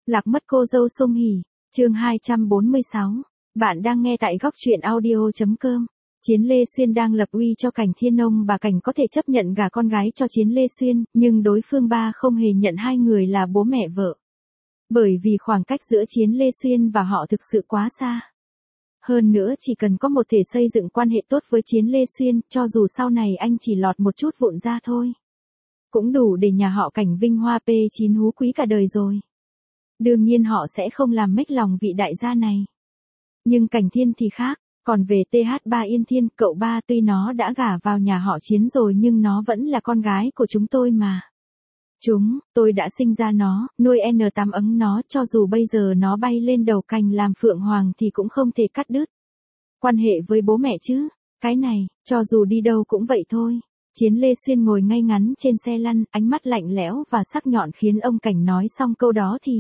Lạc mất cô dâu Sung Hỉ, chương 246. Bạn đang nghe tại góc truyện audio.com. Chiến Lê Xuyên đang lập uy cho Cảnh Thiên ông bà Cảnh có thể chấp nhận gả con gái cho Chiến Lê Xuyên, nhưng đối phương ba không hề nhận hai người là bố mẹ vợ. Bởi vì khoảng cách giữa Chiến Lê Xuyên và họ thực sự quá xa. Hơn nữa chỉ cần có một thể xây dựng quan hệ tốt với Chiến Lê Xuyên, cho dù sau này anh chỉ lọt một chút vụn ra thôi, cũng đủ để nhà họ Cảnh vinh hoa P9 hú quý cả đời rồi. Đương nhiên họ sẽ không làm mếch lòng vị đại gia này. Nhưng Cảnh Thiên thì khác, còn về TH3 Yên Thiên, cậu ba tuy nó đã gả vào nhà họ Chiến rồi nhưng nó vẫn là con gái của chúng tôi mà. Tôi đã sinh ra nó, nuôi N8 ấm nó, cho dù bây giờ nó bay lên đầu cành làm phượng hoàng thì cũng không thể cắt đứt quan hệ với bố mẹ chứ. Cái này, cho dù đi đâu cũng vậy thôi. Chiến Lê Xuyên ngồi ngay ngắn trên xe lăn, ánh mắt lạnh lẽo và sắc nhọn khiến ông Cảnh nói xong câu đó thì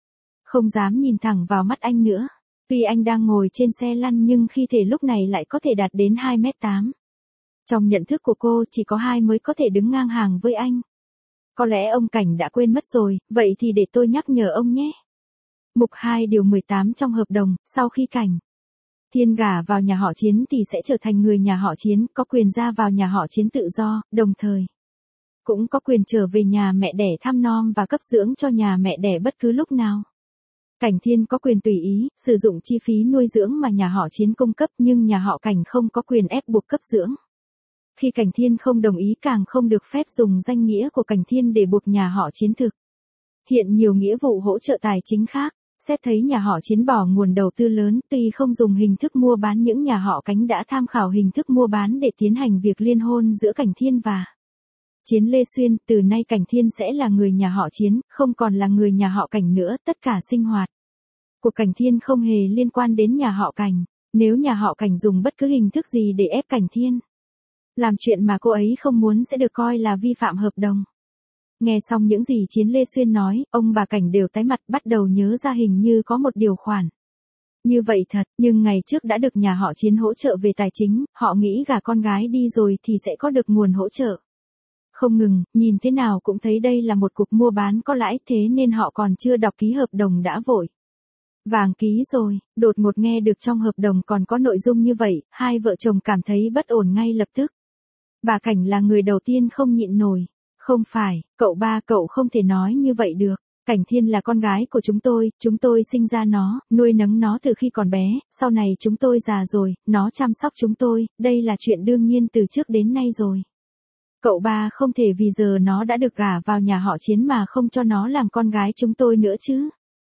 không dám nhìn thẳng vào mắt anh nữa. Tuy anh đang ngồi trên xe lăn nhưng khi thể lúc này lại có thể đạt đến 2m8. Trong nhận thức của cô chỉ có 2 mới có thể đứng ngang hàng với anh. Có lẽ ông Cảnh đã quên mất rồi, vậy thì để tôi nhắc nhở ông nhé. Mục 2 điều 18 trong hợp đồng, sau khi Cảnh Thiên gả vào nhà họ Chiến thì sẽ trở thành người nhà họ Chiến, có quyền ra vào nhà họ Chiến tự do, đồng thời cũng có quyền trở về nhà mẹ đẻ thăm nom và cấp dưỡng cho nhà mẹ đẻ bất cứ lúc nào. Cảnh Thiên có quyền tùy ý sử dụng chi phí nuôi dưỡng mà nhà họ Chiến cung cấp, nhưng nhà họ Cảnh không có quyền ép buộc cấp dưỡng. Khi Cảnh Thiên không đồng ý càng không được phép dùng danh nghĩa của Cảnh Thiên để buộc nhà họ Chiến thực hiện nhiều nghĩa vụ hỗ trợ tài chính khác. Xét thấy nhà họ Chiến bỏ nguồn đầu tư lớn, tuy không dùng hình thức mua bán, những nhà họ Cảnh đã tham khảo hình thức mua bán để tiến hành việc liên hôn giữa Cảnh Thiên và Chiến Lê Xuyên. Từ nay Cảnh Thiên sẽ là người nhà họ Chiến, không còn là người nhà họ Cảnh nữa. Tất cả sinh hoạt của Cảnh Thiên không hề liên quan đến nhà họ Cảnh. Nếu nhà họ Cảnh dùng bất cứ hình thức gì để ép Cảnh Thiên làm chuyện mà cô ấy không muốn sẽ được coi là vi phạm hợp đồng. Nghe xong những gì Chiến Lê Xuyên nói, ông bà Cảnh đều tái mặt, bắt đầu nhớ ra hình như có một điều khoản như vậy thật, nhưng ngày trước đã được nhà họ Chiến hỗ trợ về tài chính, họ nghĩ gả con gái đi rồi thì sẽ có được nguồn hỗ trợ. Không ngừng, nhìn thế nào cũng thấy đây là một cuộc mua bán có lãi, thế nên họ còn chưa đọc ký hợp đồng đã vội vàng ký rồi. Đột ngột nghe được trong hợp đồng còn có nội dung như vậy, hai vợ chồng cảm thấy bất ổn ngay lập tức. Bà Cảnh là người đầu tiên không nhịn nổi. Không phải, cậu ba, cậu không thể nói như vậy được. Cảnh Thiên là con gái của chúng tôi sinh ra nó, nuôi nấng nó từ khi còn bé, sau này chúng tôi già rồi, nó chăm sóc chúng tôi, đây là chuyện đương nhiên từ trước đến nay rồi. Cậu ba không thể vì giờ nó đã được gả vào nhà họ Chiến mà không cho nó làm con gái chúng tôi nữa chứ.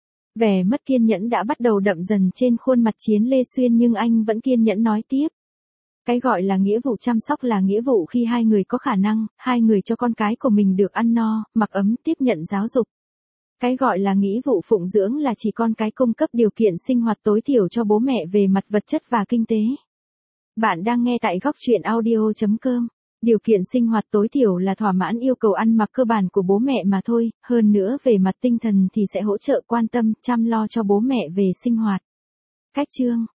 Vẻ mất kiên nhẫn đã bắt đầu đậm dần trên khuôn mặt Chiến Lê Xuyên nhưng anh vẫn kiên nhẫn nói tiếp. Cái gọi là nghĩa vụ chăm sóc là nghĩa vụ khi hai người có khả năng, hai người cho con cái của mình được ăn no, mặc ấm, tiếp nhận giáo dục. Cái gọi là nghĩa vụ phụng dưỡng là chỉ con cái cung cấp điều kiện sinh hoạt tối thiểu cho bố mẹ về mặt vật chất và kinh tế. Bạn đang nghe tại góc truyện audio.com. Điều kiện sinh hoạt tối thiểu là thỏa mãn yêu cầu ăn mặc cơ bản của bố mẹ mà thôi, hơn nữa về mặt tinh thần thì sẽ hỗ trợ quan tâm, chăm lo cho bố mẹ về sinh hoạt. Cách chương